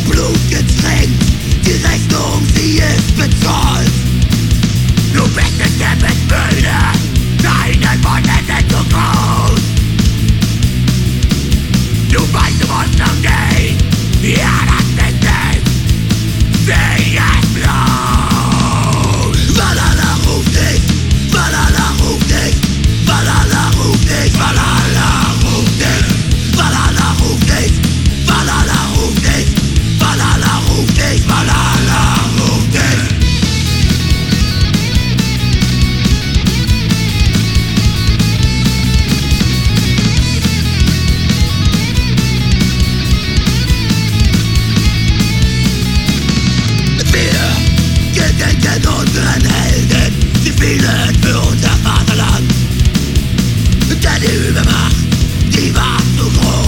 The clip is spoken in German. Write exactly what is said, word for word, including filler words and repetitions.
Blut getränkt, die Rechnung, sie ist bezahlt. Du bist es der Mitmüde, deine Worte sind zu groß. Du weißt, du musst noch gehen, ja, das ist es, sieh es bloß. Valhalla ruft dich, Valhalla ruft dich, Valhalla ruft dich, Valhalla ruft dich, Valhalla ruft dich, Valhalla ruft dich, Valhalla ruft dich, Valhalla ruft dich. Wir gedenken unseren Helden, sie fielen für unser Vaterland. Denn die Übermacht, die war zu groß.